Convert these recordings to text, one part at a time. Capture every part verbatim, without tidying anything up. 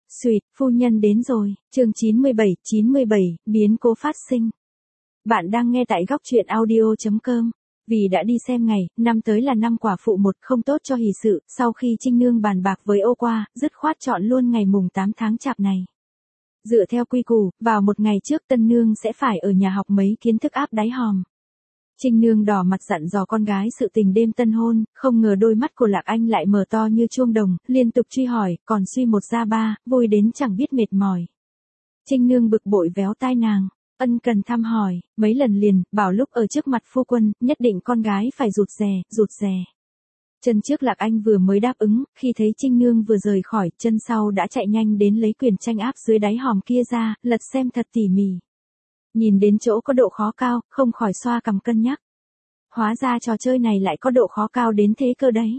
Xuyệt, phu nhân đến rồi, chương chín mươi bảy, chín mươi bảy, biến cố phát sinh. Bạn đang nghe tại góc truyện audio.com. Vì đã đi xem ngày, năm tới là năm quả phụ một không tốt cho hỷ sự, sau khi Trinh Nương bàn bạc với Ô Qua, dứt khoát chọn luôn ngày mùng tám tháng Chạp này. Dựa theo quy củ, vào một ngày trước Tân Nương sẽ phải ở nhà học mấy kiến thức áp đáy hòm. Trinh Nương đỏ mặt dặn dò con gái sự tình đêm tân hôn, không ngờ đôi mắt của Lạc Anh lại mở to như chuông đồng, liên tục truy hỏi, còn suy một ra ba, vui đến chẳng biết mệt mỏi. Trinh Nương bực bội véo tai nàng, ân cần thăm hỏi, mấy lần liền, bảo lúc ở trước mặt phu quân, nhất định con gái phải rụt rè, rụt rè. Chân trước Lạc Anh vừa mới đáp ứng, khi thấy Trinh Nương vừa rời khỏi, chân sau đã chạy nhanh đến lấy quyển tranh áp dưới đáy hòm kia ra, lật xem thật tỉ mỉ. Nhìn đến chỗ có độ khó cao, không khỏi xoa cằm cân nhắc. Hóa ra trò chơi này lại có độ khó cao đến thế cơ đấy.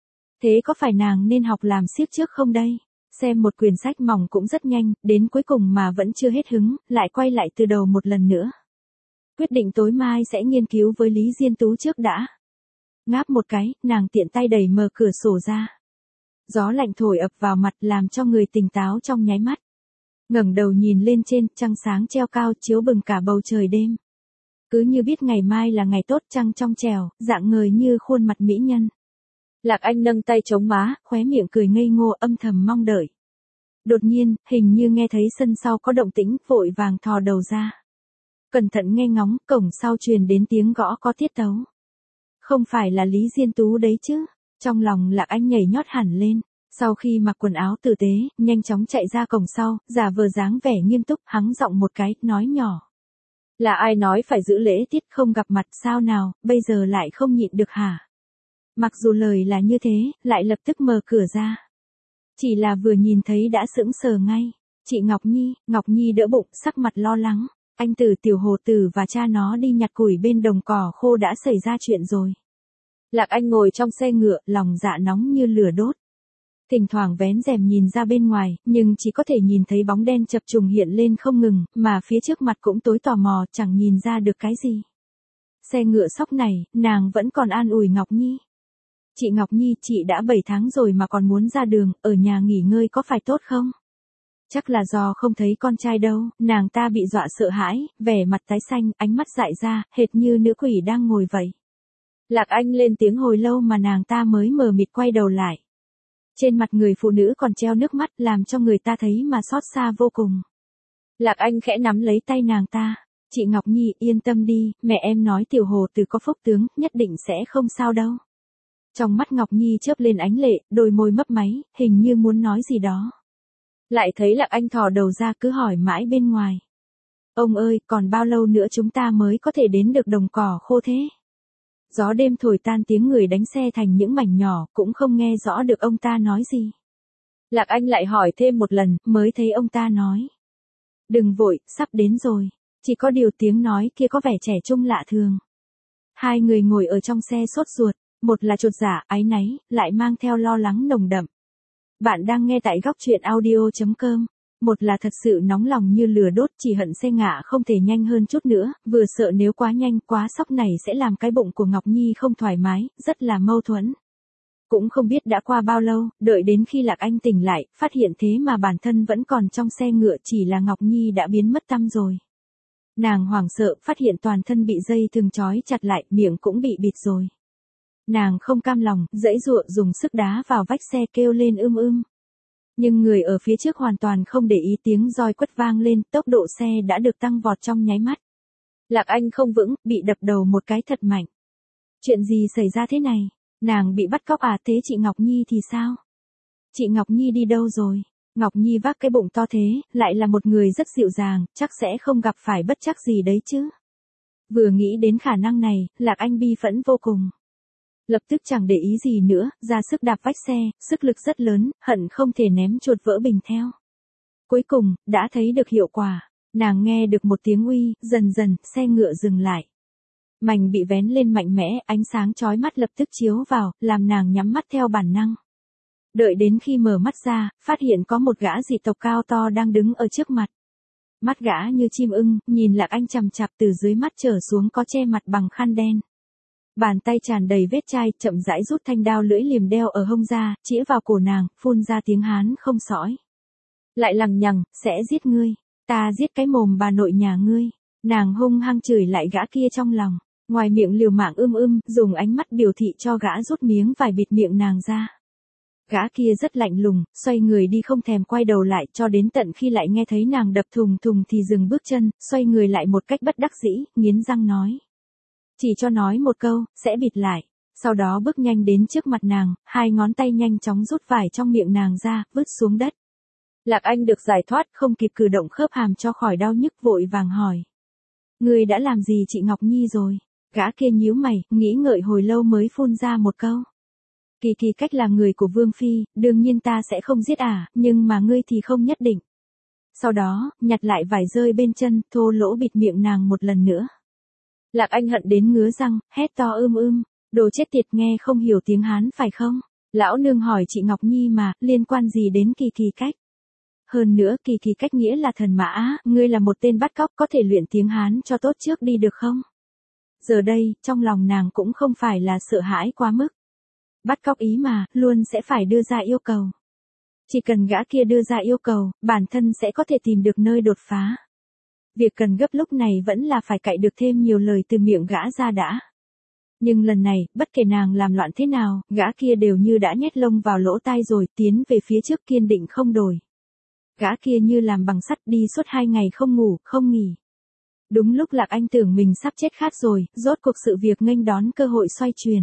Thế có phải nàng nên học làm siếc trước không đây? Xem một quyển sách mỏng cũng rất nhanh, đến cuối cùng mà vẫn chưa hết hứng, lại quay lại từ đầu một lần nữa. Quyết định tối mai sẽ nghiên cứu với Lý Diên Tú trước đã. Ngáp một cái, nàng tiện tay đẩy mở cửa sổ ra. Gió lạnh thổi ập vào mặt làm cho người tỉnh táo trong nháy mắt. Ngẩng đầu nhìn lên trên, trăng sáng treo cao chiếu bừng cả bầu trời đêm. Cứ như biết ngày mai là ngày tốt, trăng trong trẻo, dạng ngời như khuôn mặt mỹ nhân. Lạc Anh nâng tay chống má, khóe miệng cười ngây ngô âm thầm mong đợi. Đột nhiên, hình như nghe thấy sân sau có động tĩnh, vội vàng thò đầu ra. Cẩn thận nghe ngóng, cổng sau truyền đến tiếng gõ có tiết tấu. Không phải là Lý Diên Tú đấy chứ? Trong lòng Lạc Anh nhảy nhót hẳn lên. Sau khi mặc quần áo tử tế, nhanh chóng chạy ra cổng sau, giả vờ dáng vẻ nghiêm túc, hắng giọng một cái, nói nhỏ. Là ai nói phải giữ lễ tiết không gặp mặt sao nào, bây giờ lại không nhịn được hả? Mặc dù lời là như thế, lại lập tức mở cửa ra. Chỉ là vừa nhìn thấy đã sững sờ ngay. Chị Ngọc Nhi, Ngọc Nhi đỡ bụng, sắc mặt lo lắng. Anh Tử Tiểu Hồ Tử và cha nó đi nhặt củi bên đồng cỏ khô đã xảy ra chuyện rồi. Lạc Anh ngồi trong xe ngựa, lòng dạ nóng như lửa đốt. Thỉnh thoảng vén rèm nhìn ra bên ngoài, nhưng chỉ có thể nhìn thấy bóng đen chập trùng hiện lên không ngừng, mà phía trước mặt cũng tối tò mò, chẳng nhìn ra được cái gì. Xe ngựa sóc này, nàng vẫn còn an ủi Ngọc Nhi. Chị Ngọc Nhi, chị đã bảy tháng rồi mà còn muốn ra đường, ở nhà nghỉ ngơi có phải tốt không? Chắc là do không thấy con trai đâu, nàng ta bị dọa sợ hãi, vẻ mặt tái xanh, ánh mắt dại ra, hệt như nữ quỷ đang ngồi vậy. Lạc Anh lên tiếng hồi lâu mà nàng ta mới mờ mịt quay đầu lại. Trên mặt người phụ nữ còn treo nước mắt làm cho người ta thấy mà xót xa vô cùng. Lạc Anh khẽ nắm lấy tay nàng ta. Chị Ngọc Nhi yên tâm đi, mẹ em nói Tiểu Hồ Tử có phúc tướng, nhất định sẽ không sao đâu. Trong mắt Ngọc Nhi chớp lên ánh lệ, đôi môi mấp máy, hình như muốn nói gì đó. Lại thấy Lạc Anh thò đầu ra cứ hỏi mãi bên ngoài. Ông ơi, còn bao lâu nữa chúng ta mới có thể đến được đồng cỏ khô thế? Gió đêm thổi tan tiếng người đánh xe thành những mảnh nhỏ, cũng không nghe rõ được ông ta nói gì. Lạc Anh lại hỏi thêm một lần, mới thấy ông ta nói. Đừng vội, sắp đến rồi. Chỉ có điều tiếng nói kia có vẻ trẻ trung lạ thường. Hai người ngồi ở trong xe sốt ruột, một là chột dạ, áy náy, lại mang theo lo lắng nồng đậm. Bạn đang nghe tại góc truyện audio.com. Một là thật sự nóng lòng như lửa đốt, chỉ hận xe ngựa không thể nhanh hơn chút nữa, vừa sợ nếu quá nhanh quá sóc này sẽ làm cái bụng của Ngọc Nhi không thoải mái, rất là mâu thuẫn. Cũng không biết đã qua bao lâu, đợi đến khi Lạc Anh tỉnh lại, phát hiện thế mà bản thân vẫn còn trong xe ngựa, chỉ là Ngọc Nhi đã biến mất tăm rồi. Nàng hoảng sợ, phát hiện toàn thân bị dây thừng trói chặt lại, miệng cũng bị bịt rồi. Nàng không cam lòng, giãy giụa dùng sức đá vào vách xe kêu lên ưm ưm. Nhưng người ở phía trước hoàn toàn không để ý, tiếng roi quất vang lên, tốc độ xe đã được tăng vọt trong nháy mắt. Lạc Anh không vững, bị đập đầu một cái thật mạnh. Chuyện gì xảy ra thế này? Nàng bị bắt cóc à? Thế chị Ngọc Nhi thì sao? Chị Ngọc Nhi đi đâu rồi? Ngọc Nhi vác cái bụng to thế, lại là một người rất dịu dàng, chắc sẽ không gặp phải bất trắc gì đấy chứ. Vừa nghĩ đến khả năng này, Lạc Anh bi phẫn vô cùng. Lập tức chẳng để ý gì nữa, ra sức đạp vách xe, sức lực rất lớn, hận không thể ném chuột vỡ bình theo. Cuối cùng, đã thấy được hiệu quả. Nàng nghe được một tiếng uy, dần dần, xe ngựa dừng lại. Mảnh bị vén lên mạnh mẽ, ánh sáng chói mắt lập tức chiếu vào, làm nàng nhắm mắt theo bản năng. Đợi đến khi mở mắt ra, phát hiện có một gã dị tộc cao to đang đứng ở trước mặt. Mắt gã như chim ưng, nhìn Lạc Anh chằm chằm, từ dưới mắt trở xuống có che mặt bằng khăn đen. Bàn tay tràn đầy vết chai, chậm rãi rút thanh đao lưỡi liềm đeo ở hông ra, chĩa vào cổ nàng, phun ra tiếng Hán không sõi. Lại lằng nhằng, sẽ giết ngươi, ta giết cái mồm bà nội nhà ngươi. Nàng hung hăng chửi lại gã kia trong lòng, ngoài miệng liều mạng ưm ưm, dùng ánh mắt biểu thị cho gã rút miếng vải bịt miệng nàng ra. Gã kia rất lạnh lùng, xoay người đi không thèm quay đầu lại, cho đến tận khi lại nghe thấy nàng đập thùng thùng thì dừng bước chân, xoay người lại một cách bất đắc dĩ, nghiến răng nói. Chỉ cho nói một câu, sẽ bịt lại. Sau đó bước nhanh đến trước mặt nàng, hai ngón tay nhanh chóng rút vải trong miệng nàng ra, vứt xuống đất. Lạc Anh được giải thoát, không kịp cử động khớp hàm cho khỏi đau nhức, vội vàng hỏi. Ngươi đã làm gì chị Ngọc Nhi rồi? Gã kia nhíu mày, nghĩ ngợi hồi lâu mới phun ra một câu. Kỳ Kỳ Cách là người của Vương Phi, đương nhiên ta sẽ không giết ả, nhưng mà ngươi thì không nhất định. Sau đó, nhặt lại vải rơi bên chân, thô lỗ bịt miệng nàng một lần nữa. Lạc Anh hận đến ngứa răng, hét to ưm ưm, đồ chết tiệt, nghe không hiểu tiếng Hán phải không? Lão nương hỏi chị Ngọc Nhi mà, liên quan gì đến Kỳ Kỳ Cách? Hơn nữa Kỳ Kỳ Cách nghĩa là thần mã, ngươi là một tên bắt cóc, có thể luyện tiếng Hán cho tốt trước đi được không? Giờ đây, trong lòng nàng cũng không phải là sợ hãi quá mức. Bắt cóc ý mà, luôn sẽ phải đưa ra yêu cầu. Chỉ cần gã kia đưa ra yêu cầu, bản thân sẽ có thể tìm được nơi đột phá. Việc cần gấp lúc này vẫn là phải cạy được thêm nhiều lời từ miệng gã ra đã. Nhưng lần này, bất kể nàng làm loạn thế nào, gã kia đều như đã nhét lông vào lỗ tai rồi, tiến về phía trước kiên định không đổi. Gã kia như làm bằng sắt, đi suốt hai ngày không ngủ, không nghỉ. Đúng lúc Lạc Anh tưởng mình sắp chết khát rồi, rốt cuộc sự việc nghênh đón cơ hội xoay chuyển.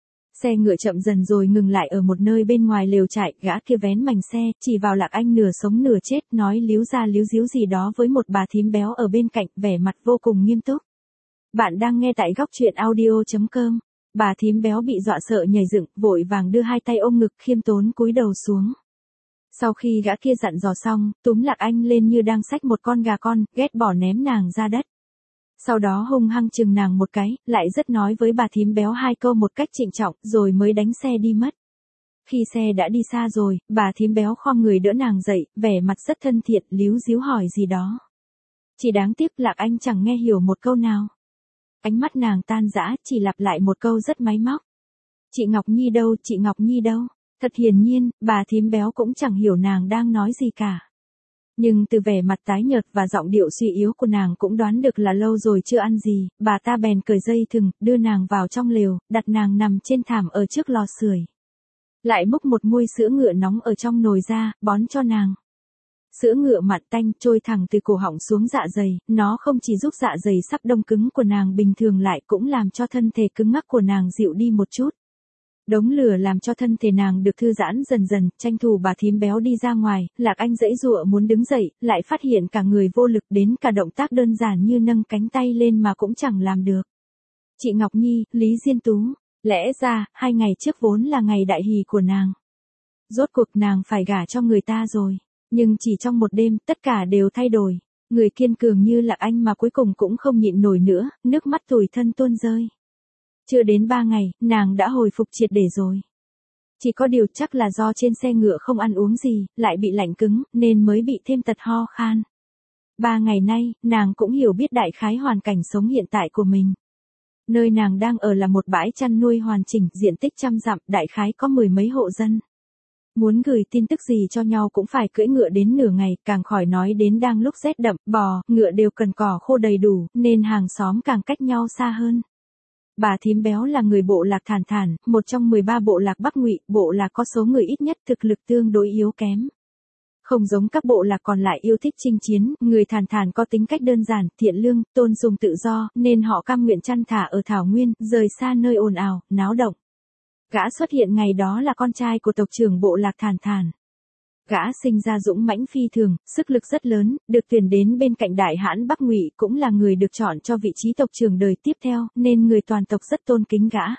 Xe ngựa chậm dần rồi ngừng lại ở một nơi bên ngoài lều trại, gã kia vén mành xe, chỉ vào Lạc Anh nửa sống nửa chết, nói líu ra líu díu gì đó với một bà thím béo ở bên cạnh, vẻ mặt vô cùng nghiêm túc. Bạn đang nghe tại góc truyện audio chấm com. Bà thím béo bị dọa sợ nhảy dựng, vội vàng đưa hai tay ôm ngực, khiêm tốn cúi đầu xuống. Sau khi gã kia dặn dò xong, túm Lạc Anh lên như đang xách một con gà con, ghét bỏ ném nàng ra đất. Sau đó hung hăng chừng nàng một cái, lại rất nói với bà thím béo hai câu một cách trịnh trọng, rồi mới đánh xe đi mất. Khi xe đã đi xa rồi, bà thím béo khom người đỡ nàng dậy, vẻ mặt rất thân thiện, líu díu hỏi gì đó. Chỉ đáng tiếc Lạc Anh chẳng nghe hiểu một câu nào. Ánh mắt nàng tan rã, chỉ lặp lại một câu rất máy móc. Chị Ngọc Nhi đâu, chị Ngọc Nhi đâu? Thật hiển nhiên, bà thím béo cũng chẳng hiểu nàng đang nói gì cả. Nhưng từ vẻ mặt tái nhợt và giọng điệu suy yếu của nàng cũng đoán được là lâu rồi chưa ăn gì, bà ta bèn cởi dây thừng, đưa nàng vào trong lều, đặt nàng nằm trên thảm ở trước lò sưởi. Lại múc một muôi sữa ngựa nóng ở trong nồi ra, bón cho nàng. Sữa ngựa mặn tanh trôi thẳng từ cổ họng xuống dạ dày, nó không chỉ giúp dạ dày sắp đông cứng của nàng bình thường lại cũng làm cho thân thể cứng ngắc của nàng dịu đi một chút. Đống lửa làm cho thân thể nàng được thư giãn dần dần, tranh thủ bà thím béo đi ra ngoài, Lạc Anh giãy giụa muốn đứng dậy, lại phát hiện cả người vô lực, đến cả động tác đơn giản như nâng cánh tay lên mà cũng chẳng làm được. Chị Ngọc Nhi, Lý Diên Tú, lẽ ra, hai ngày trước vốn là ngày đại hỷ của nàng. Rốt cuộc nàng phải gả cho người ta rồi, nhưng chỉ trong một đêm, tất cả đều thay đổi. Người kiên cường như Lạc Anh mà cuối cùng cũng không nhịn nổi nữa, nước mắt tủi thân tuôn rơi. Chưa đến ba ngày, nàng đã hồi phục triệt để rồi. Chỉ có điều chắc là do trên xe ngựa không ăn uống gì, lại bị lạnh cứng, nên mới bị thêm tật ho khan. Ba ngày nay, nàng cũng hiểu biết đại khái hoàn cảnh sống hiện tại của mình. Nơi nàng đang ở là một bãi chăn nuôi hoàn chỉnh, diện tích trăm dặm, đại khái có mười mấy hộ dân. Muốn gửi tin tức gì cho nhau cũng phải cưỡi ngựa đến nửa ngày, càng khỏi nói đến đang lúc rét đậm, bò, ngựa đều cần cỏ khô đầy đủ, nên hàng xóm càng cách nhau xa hơn. Bà thím béo là người bộ lạc Thản Thản, một trong mười ba bộ lạc Bắc Ngụy, bộ lạc có số người ít nhất, thực lực tương đối yếu kém. Không giống các bộ lạc còn lại yêu thích chinh chiến, người Thản Thản có tính cách đơn giản, thiện lương, tôn sùng tự do, nên họ cam nguyện chăn thả ở thảo nguyên, rời xa nơi ồn ào, náo động. Gã xuất hiện ngày đó là con trai của tộc trưởng bộ lạc Thản Thản. Gã sinh ra dũng mãnh phi thường, sức lực rất lớn, được tuyển đến bên cạnh đại hãn Bắc Ngụy, cũng là người được chọn cho vị trí tộc trưởng đời tiếp theo, nên người toàn tộc rất tôn kính gã.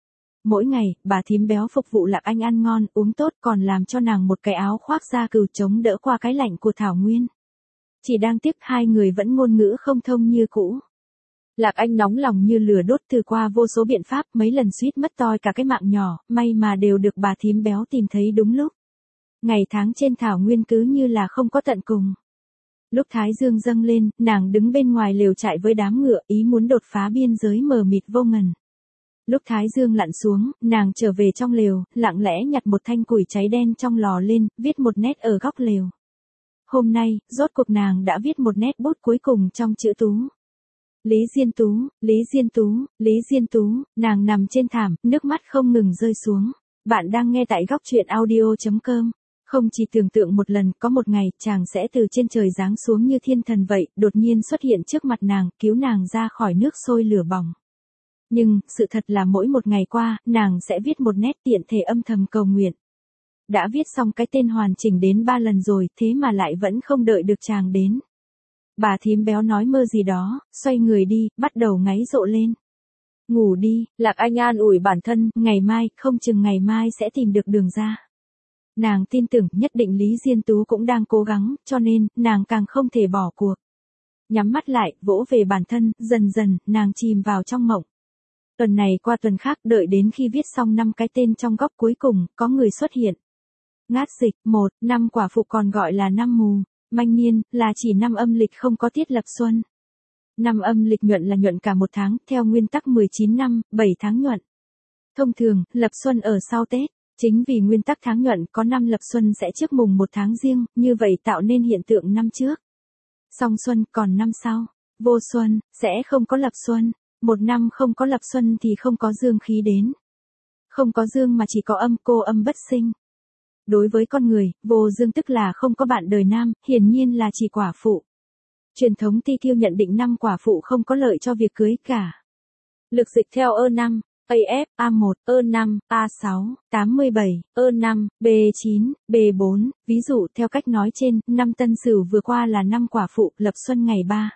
Mỗi ngày, bà thím béo phục vụ Lạc Anh ăn ngon, uống tốt, còn làm cho nàng một cái áo khoác da cừu chống đỡ qua cái lạnh của thảo nguyên. Chỉ đáng tiếc hai người vẫn ngôn ngữ không thông như cũ. Lạc Anh nóng lòng như lửa đốt, từ qua vô số biện pháp, mấy lần suýt mất toi cả cái mạng nhỏ, may mà đều được bà thím béo tìm thấy đúng lúc. Ngày tháng trên thảo nguyên cứ như là không có tận cùng. Lúc thái dương dâng lên, nàng đứng bên ngoài lều trại với đám ngựa, ý muốn đột phá biên giới mờ mịt vô ngần. Lúc thái dương lặn xuống, nàng trở về trong lều, lặng lẽ nhặt một thanh củi cháy đen trong lò lên, viết một nét ở góc lều. Hôm nay, rốt cuộc nàng đã viết một nét bút cuối cùng trong chữ Tú. Lý Diên Tú, Lý Diên Tú, Lý Diên Tú, nàng nằm trên thảm, nước mắt không ngừng rơi xuống. Bạn đang nghe tại góc truyện audio.com. Không chỉ tưởng tượng một lần, có một ngày, chàng sẽ từ trên trời giáng xuống như thiên thần vậy, đột nhiên xuất hiện trước mặt nàng, cứu nàng ra khỏi nước sôi lửa bỏng. Nhưng, sự thật là mỗi một ngày qua, nàng sẽ viết một nét tiện thể âm thầm cầu nguyện. Đã viết xong cái tên hoàn chỉnh đến ba lần rồi, thế mà lại vẫn không đợi được chàng đến. Bà thím béo nói mơ gì đó, xoay người đi, bắt đầu ngáy rộ lên. Ngủ đi, Lạc Anh an ủi bản thân, ngày mai, không chừng ngày mai sẽ tìm được đường ra. Nàng tin tưởng nhất định Lý Diên Tú cũng đang cố gắng, cho nên, nàng càng không thể bỏ cuộc. Nhắm mắt lại, vỗ về bản thân, dần dần, nàng chìm vào trong mộng. Tuần này qua tuần khác, đợi đến khi viết xong năm cái tên trong góc cuối cùng, có người xuất hiện. Ngát dịch, một, năm quả phụ còn gọi là năm mù. Manh niên, là chỉ năm âm lịch không có tiết lập xuân. Năm âm lịch nhuận là nhuận cả một tháng, theo nguyên tắc mười chín năm, bảy tháng nhuận. Thông thường, lập xuân ở sau Tết. Chính vì nguyên tắc tháng nhuận có năm lập xuân sẽ trước mùng một tháng riêng, như vậy tạo nên hiện tượng năm trước. Song xuân, còn năm sau. Vô xuân, sẽ không có lập xuân. Một năm không có lập xuân thì không có dương khí đến. Không có dương mà chỉ có âm, cô âm bất sinh. Đối với con người, vô dương tức là không có bạn đời nam, hiển nhiên là chỉ quả phụ. Truyền thống Ti Thiêu nhận định năm quả phụ không có lợi cho việc cưới cả. Lực dịch theo ơ năm, A F, A một, ơ năm, A sáu, tám mươi bảy, ơ năm, B chín, B bốn, ví dụ theo cách nói trên, năm Tân Sửu vừa qua là năm quả phụ, lập xuân ngày ba.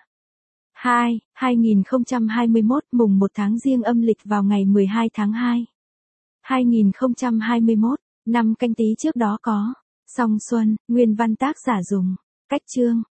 hai, hai nghìn không trăm hai mươi mốt, mùng một tháng Giêng âm lịch vào ngày mười hai tháng hai. hai nghìn không trăm hai mươi mốt, năm Canh Tý trước đó có. Song xuân, nguyên văn tác giả dùng. Cách chương,